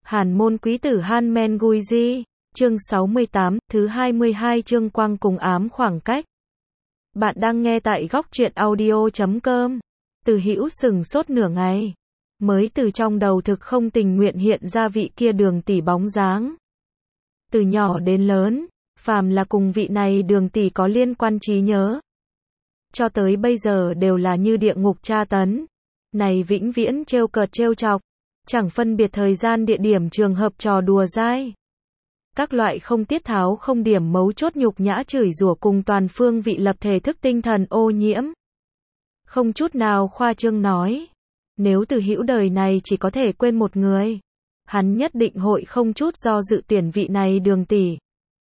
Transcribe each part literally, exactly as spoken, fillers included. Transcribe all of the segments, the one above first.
Hàn môn quý tử Han Men Gui Di, chương sáu mươi tám, thứ hai mươi hai chương quang cùng ám khoảng cách. Bạn đang nghe tại góc truyện audio chấm com. Từ Hữu sừng sốt nửa ngày, mới từ trong đầu thực không tình nguyện hiện ra vị kia Đường tỷ bóng dáng. Từ nhỏ đến lớn, phàm là cùng vị này Đường tỷ có liên quan trí nhớ, cho tới bây giờ đều là như địa ngục tra tấn. Này vĩnh viễn trêu cợt trêu chọc, chẳng phân biệt thời gian địa điểm trường hợp trò đùa dai. Các loại không tiết tháo không điểm mấu chốt nhục nhã chửi rủa cùng toàn phương vị lập thể thức tinh thần ô nhiễm. Không chút nào khoa trương nói, nếu Từ Hữu đời này chỉ có thể quên một người, hắn nhất định hội không chút do dự tuyển vị này Đường tỷ.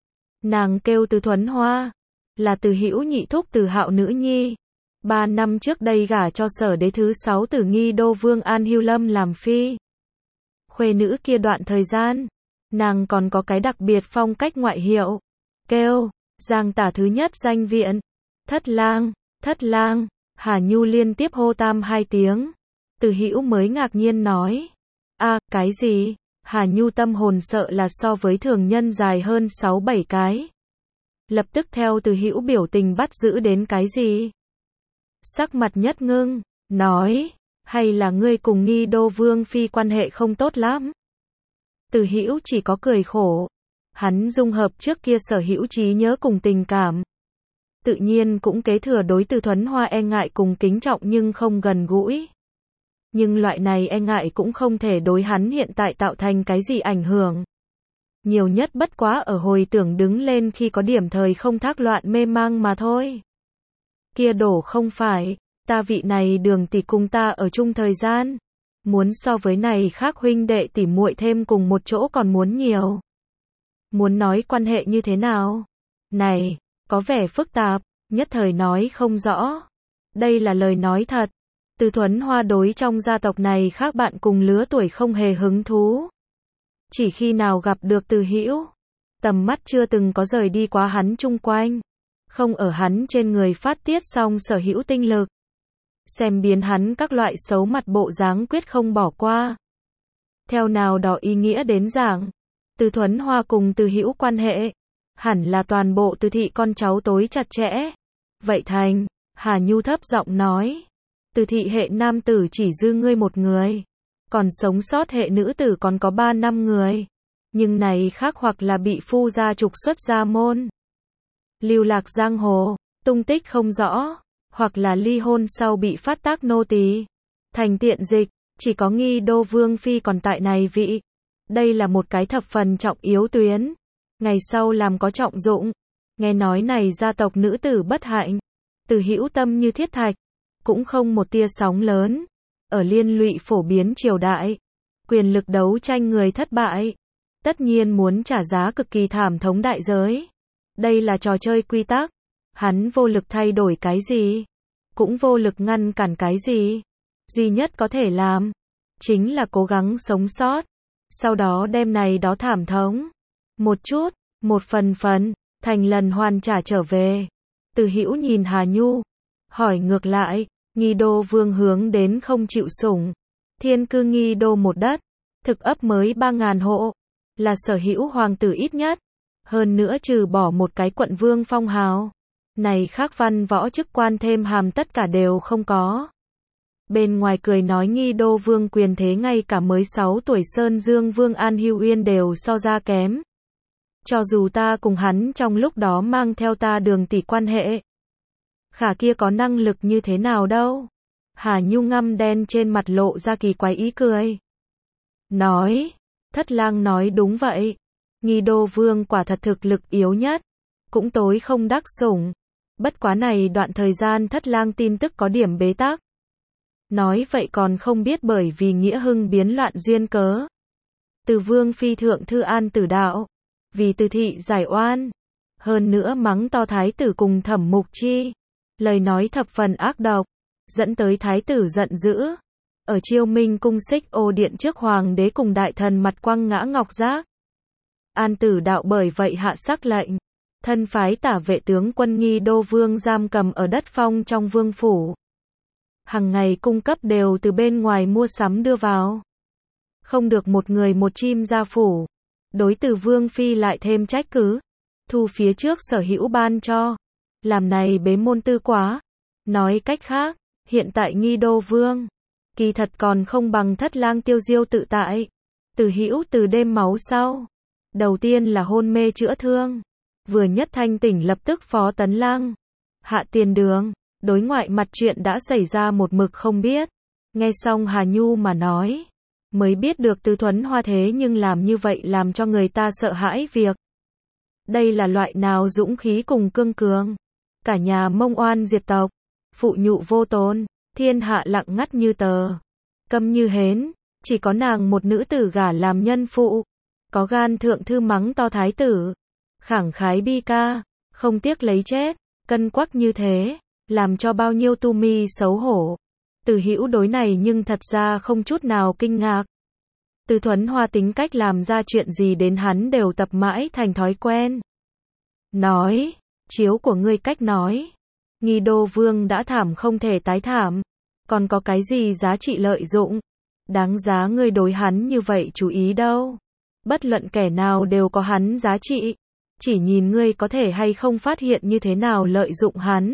Nàng kêu Từ Thuấn Hoa, là Từ Hữu nhị thúc Từ Hạo nữ nhi. Ba năm trước đây gả cho Sở Đế thứ sáu Tử Nghi Đô Vương An Hưu Lâm làm phi. Khuê nữ kia đoạn thời gian, nàng còn có cái đặc biệt phong cách ngoại hiệu, kêu Giang Tả thứ nhất danh viện. Thất lang, thất lang, Hà Nhu liên tiếp hô tam hai tiếng. Từ Hữu mới ngạc nhiên nói, a, cái gì? Hà Nhu tâm hồn sợ là so với thường nhân dài hơn sáu bảy cái. Lập tức theo Từ Hữu biểu tình bắt giữ đến cái gì? Sắc mặt nhất ngưng, nói, hay là ngươi cùng Nghi Đô Vương phi quan hệ không tốt lắm? Từ Hữu chỉ có cười khổ. Hắn dung hợp trước kia sở hữu trí nhớ cùng tình cảm, tự nhiên cũng kế thừa đối Từ Thuấn Hoa e ngại cùng kính trọng nhưng không gần gũi. Nhưng loại này e ngại cũng không thể đối hắn hiện tại tạo thành cái gì ảnh hưởng. Nhiều nhất bất quá ở hồi tưởng đứng lên khi có điểm thời không thác loạn mê mang mà thôi. Kia đổ không phải, ta vị này Đường tỷ cùng ta ở chung thời gian, muốn so với này khác huynh đệ tỉ muội thêm cùng một chỗ còn muốn nhiều. Muốn nói quan hệ như thế nào? Này, có vẻ phức tạp, nhất thời nói không rõ. Đây là lời nói thật. Từ Thuấn Hoa đối trong gia tộc này khác bạn cùng lứa tuổi không hề hứng thú. Chỉ khi nào gặp được Từ Hữu, tầm mắt chưa từng có rời đi quá hắn chung quanh. Không ở hắn trên người phát tiết xong sở hữu tinh lực. Xem biến hắn các loại xấu mặt bộ dáng quyết không bỏ qua. Theo nào đó ý nghĩa đến giảng, Từ Thuấn Hoa cùng Từ Hữu quan hệ, hẳn là toàn bộ Từ thị con cháu tối chặt chẽ. Vậy thành, Hà Nhu thấp giọng nói, Từ thị hệ nam tử chỉ dư ngươi một người, còn sống sót hệ nữ tử còn có ba năm người. Nhưng này khác hoặc là bị phu gia trục xuất gia môn, lưu lạc giang hồ, tung tích không rõ, hoặc là ly hôn sau bị phát tác nô tỳ, thành tiện dịch, chỉ có Nghi Đô Vương phi còn tại này vị. Đây là một cái thập phần trọng yếu tuyến, ngày sau làm có trọng dụng. Nghe nói này gia tộc nữ tử bất hạnh, Từ Hữu tâm như thiết thạch, cũng không một tia sóng lớn. Ở liên lụy phổ biến triều đại, quyền lực đấu tranh người thất bại, tất nhiên muốn trả giá cực kỳ thảm thống đại giới. Đây là trò chơi quy tắc, hắn vô lực thay đổi cái gì, cũng vô lực ngăn cản cái gì. Duy nhất có thể làm, chính là cố gắng sống sót, sau đó đem này đó thảm thống, một chút, một phần phần, thành lần hoàn trả trở về. Từ Hữu nhìn Hà Nhu, hỏi ngược lại, Nghi Đô Vương hướng đến không chịu sủng, thiên cư Nghi Đô một đất, thực ấp mới ba ngàn hộ, là sở hữu hoàng tử ít nhất. Hơn nữa trừ bỏ một cái quận vương phong hào, này khác văn võ chức quan thêm hàm tất cả đều không có. Bên ngoài cười nói Nghi Đô Vương quyền thế ngay cả mới sáu tuổi Sơn Dương Vương An Hưu Uyên đều so ra kém. Cho dù ta cùng hắn trong lúc đó mang theo ta Đường tỷ quan hệ, khả kia có năng lực như thế nào đâu. Hà Nhu ngăm đen trên mặt lộ ra kỳ quái ý cười. Nói, thất lang nói đúng vậy. Nghi Đô Vương quả thật thực lực yếu nhất, cũng tối không đắc sủng. Bất quá này đoạn thời gian thất lang tin tức có điểm bế tắc. Nói vậy còn không biết bởi vì Nghĩa Hưng biến loạn duyên cớ. Từ Vương phi thượng thư an tử đạo, vì Từ thị giải oan. Hơn nữa mắng to thái tử cùng Thẩm Mục Chi, lời nói thập phần ác độc, dẫn tới thái tử giận dữ. Ở Chiêu Minh cung Xích Ô điện trước hoàng đế cùng đại thần mặt quăng ngã ngọc giác. An tử đạo bởi vậy hạ sắc lệnh, thân phái tả vệ tướng quân Nghi Đô Vương giam cầm ở đất phong trong vương phủ. Hằng ngày cung cấp đều từ bên ngoài mua sắm đưa vào. không được một người một chim ra phủ. Đối Từ Vương Phi lại thêm trách cứ, thu phía trước sở hữu ban cho. Làm này bế môn tư quá. Nói cách khác, hiện tại Nghi Đô Vương, kỳ thật còn không bằng Thất Lang tiêu diêu tự tại. Từ hữu từ đêm máu sau. Đầu tiên là hôn mê chữa thương. Vừa nhất thanh tỉnh lập tức phó tấn lang. Hạ tiền đường, đối ngoại mặt chuyện đã xảy ra một mực không biết. Nghe xong Hà Nhu mà nói, mới biết được Từ Thuấn Hoa thế nhưng làm như vậy làm cho người ta sợ hãi việc. Đây là loại nào dũng khí cùng cương cường. Cả nhà Mông oan diệt tộc, phụ nhụ vô tôn, thiên hạ lặng ngắt như tờ, câm như hến, chỉ có nàng một nữ tử gả làm nhân phụ, có gan thượng thư mắng to thái tử, khẳng khái bi ca, không tiếc lấy chết, cân quắc như thế, làm cho bao nhiêu tu mi xấu hổ. Từ hữu đối này nhưng thật ra không chút nào kinh ngạc. Từ Thuấn Hoa tính cách làm ra chuyện gì đến hắn đều tập mãi thành thói quen. Nói, chiếu của ngươi cách nói, Nghi Đô Vương đã thảm không thể tái thảm, còn có cái gì giá trị lợi dụng, đáng giá ngươi đối hắn như vậy chú ý đâu. Bất luận kẻ nào đều có hắn giá trị, chỉ nhìn ngươi có thể hay không phát hiện như thế nào lợi dụng hắn.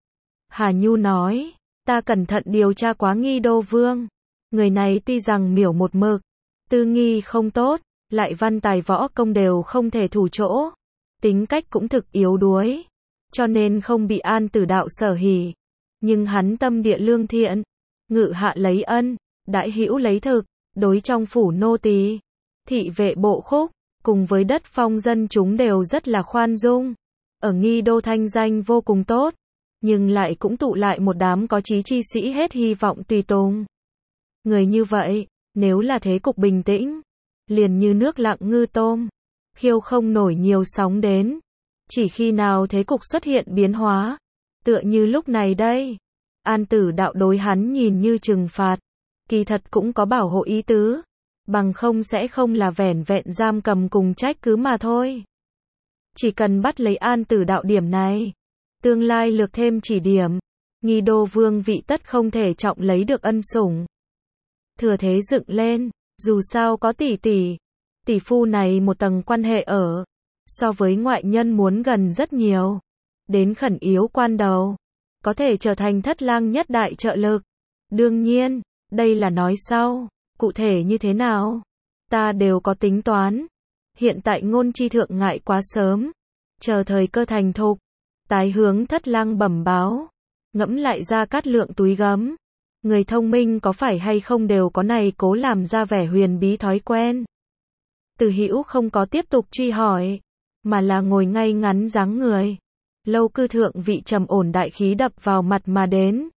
Hà Nhu nói, ta cẩn thận điều tra quá Nghi Đô Vương, người này tuy rằng miểu một mực, tư nghi không tốt, lại văn tài võ công đều không thể thủ chỗ, tính cách cũng thực yếu đuối, cho nên không bị An Tử đạo sở hỉ. Nhưng hắn tâm địa lương thiện, ngự hạ lấy ân, đại hữu lấy thực, đối trong phủ nô tỳ, thị vệ bộ khúc, cùng với đất phong dân chúng đều rất là khoan dung. Ở Nghi Đô thanh danh vô cùng tốt, nhưng lại cũng tụ lại một đám có chí chi sĩ hết hy vọng tùy tùng. Người như vậy, nếu là thế cục bình tĩnh, liền như nước lặng ngư tôm, khiêu không nổi nhiều sóng đến. Chỉ khi nào thế cục xuất hiện biến hóa, tựa như lúc này đây, An Tử đạo đối hắn nhìn như trừng phạt, kỳ thật cũng có bảo hộ ý tứ, bằng không sẽ không là vẻn vẹn giam cầm cùng trách cứ mà thôi. Chỉ cần bắt lấy An Tử đạo điểm này, tương lai lược thêm chỉ điểm, Nghi Đô Vương vị tất không thể trọng lấy được ân sủng. Thừa thế dựng lên, dù sao có tỷ tỷ, tỷ phu này một tầng quan hệ ở, so với ngoại nhân muốn gần rất nhiều. Đến khẩn yếu quan đầu, có thể trở thành Thất Lang nhất đại trợ lực. Đương nhiên, đây là nói sau, cụ thể như thế nào, ta đều có tính toán. Hiện tại ngôn chi thượng ngại quá sớm, chờ thời cơ thành thục, tái hướng Thất Lang bẩm báo. Ngẫm lại Gia Cát Lượng túi gấm, người thông minh có phải hay không đều có này cố làm ra vẻ huyền bí thói quen. Từ Hữu không có tiếp tục truy hỏi, mà là ngồi ngay ngắn dáng người. Lâu cư thượng vị trầm ổn đại khí đập vào mặt mà đến.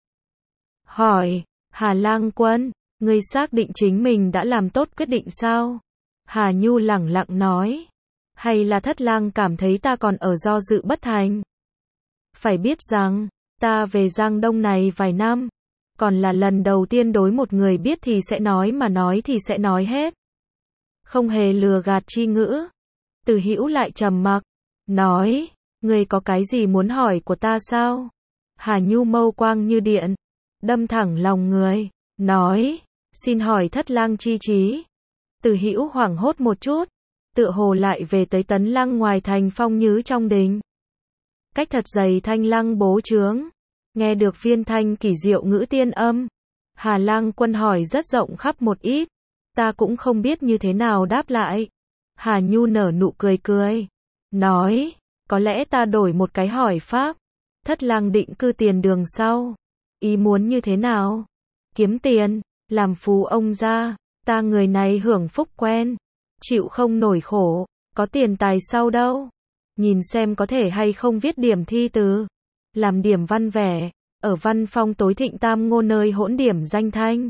Hỏi, Hà Lang Quân, ngươi xác định chính mình đã làm tốt quyết định sao? Hà Nhu lẳng lặng nói, hay là Thất Lang cảm thấy ta còn ở do dự bất thành? Phải biết rằng, ta về Giang Đông này vài năm, còn là lần đầu tiên đối một người biết thì sẽ nói mà nói thì sẽ nói hết. Không hề lừa gạt chi ngữ. Từ Hữu lại trầm mặc, nói, ngươi có cái gì muốn hỏi của ta sao? Hà Nhu mâu quang như điện, đâm thẳng lòng người, nói, xin hỏi Thất Lang chi trí. Từ Hữu hoảng hốt một chút, tựa hồ lại về tới Tấn Lăng ngoài thành phong nhứ trong đình. Cách thật dày thanh lăng bố trướng, nghe được viên thanh kỳ diệu ngữ tiên âm. Hà Lang Quân hỏi rất rộng khắp một ít, ta cũng không biết như thế nào đáp lại. Hà Nhu nở nụ cười cười, nói, có lẽ ta đổi một cái hỏi pháp. Thất Lang định cư tiền đường sau, ý muốn như thế nào? Kiếm tiền, làm phú ông gia, ta người này hưởng phúc quen, chịu không nổi khổ, có tiền tài sau đâu. Nhìn xem có thể hay không viết điểm thi từ, làm điểm văn vẻ, ở văn phong tối thịnh tam ngô nơi hỗn điểm danh thanh.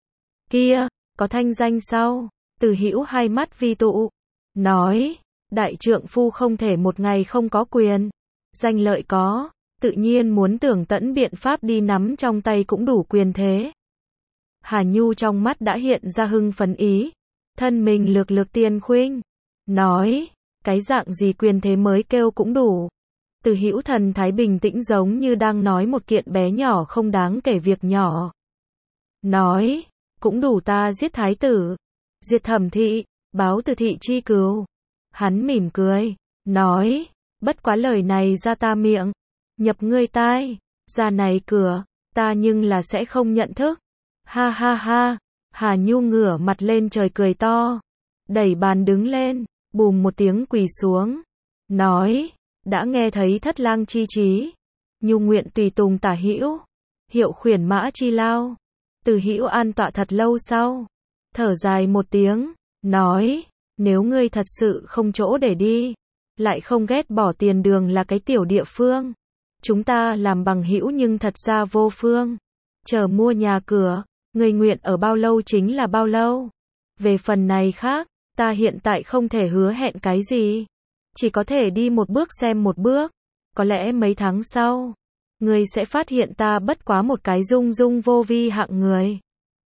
Kia, có thanh danh sau? Từ Hữu hai mắt vi tụ, nói, đại trượng phu không thể một ngày không có quyền. Danh lợi có, tự nhiên muốn tưởng tận biện pháp đi nắm trong tay cũng đủ quyền thế. Hà Nhu trong mắt đã hiện ra hưng phấn ý, thân mình lược lược tiên khuynh, nói, cái dạng gì quyền thế mới kêu cũng đủ. Từ Hữu thần thái bình tĩnh giống như đang nói một kiện bé nhỏ không đáng kể việc nhỏ. Nói, cũng đủ ta giết thái tử, diệt thẩm thị, báo từ thị chi cừu. Hắn mỉm cười, nói, bất quá lời này ra ta miệng, nhập ngươi tai, ra này cửa, ta nhưng là sẽ không nhận thức. Ha ha ha, Hà Nhu ngửa mặt lên trời cười to, đẩy bàn đứng lên, bùm một tiếng quỳ xuống, nói, đã nghe thấy thất lang chi chí, Nhu nguyện tùy tùng tả hữu, hiệu khuyển mã chi lao. Từ hữu an tọa thật lâu sau, thở dài một tiếng, nói, nếu ngươi thật sự không chỗ để đi, lại không ghét bỏ tiền đường là cái tiểu địa phương, chúng ta làm bằng hữu nhưng thật ra vô phương. Chờ mua nhà cửa, ngươi nguyện ở bao lâu chính là bao lâu. Về phần này khác, ta hiện tại không thể hứa hẹn cái gì, chỉ có thể đi một bước xem một bước. Có lẽ mấy tháng sau, ngươi sẽ phát hiện ta bất quá một cái dung dung vô vi hạng người.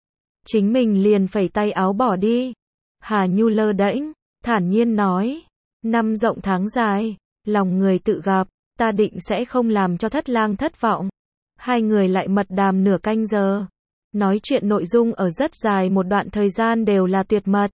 Chính mình liền phẩy tay áo bỏ đi. Hà Nhu lơ đễnh, thản nhiên nói, năm rộng tháng dài, lòng người tự gặp, ta định sẽ không làm cho thất lang thất vọng. Hai người lại mật đàm nửa canh giờ. Nói chuyện nội dung ở rất dài một đoạn thời gian đều là tuyệt mật.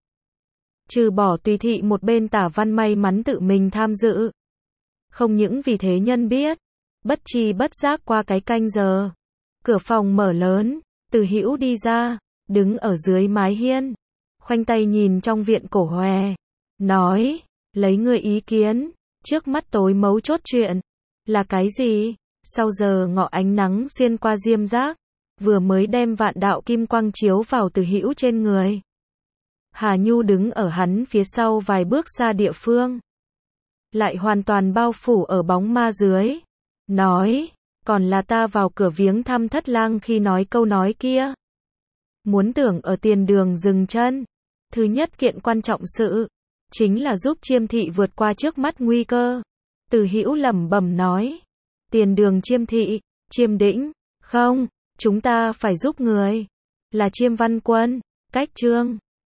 Trừ bỏ tùy thị một bên Tả Văn may mắn tự mình tham dự. Không những vì thế nhân biết, bất chi bất giác qua cái canh giờ. Cửa phòng mở lớn, Từ Hữu đi ra, đứng ở dưới mái hiên, khoanh tay nhìn trong viện cổ hòe, nói, lấy ngươi ý kiến, trước mắt tối mấu chốt chuyện, là cái gì? Sau giờ ngọ ánh nắng xuyên qua diêm giác, vừa mới đem vạn đạo kim quang chiếu vào Từ Hữu trên người. Hà Nhu đứng ở hắn phía sau vài bước xa địa phương, lại hoàn toàn bao phủ ở bóng ma dưới, nói, còn là ta vào cửa viếng thăm thất lang khi nói câu nói kia. Muốn tưởng ở tiền đường dừng chân, thứ nhất kiện quan trọng sự, chính là giúp Chiêm thị vượt qua trước mắt nguy cơ. Từ Hữu lẩm bẩm nói, tiền đường Chiêm thị, Chiêm Đĩnh, không, chúng ta phải giúp người, là Chiêm Văn Quân, cách chương.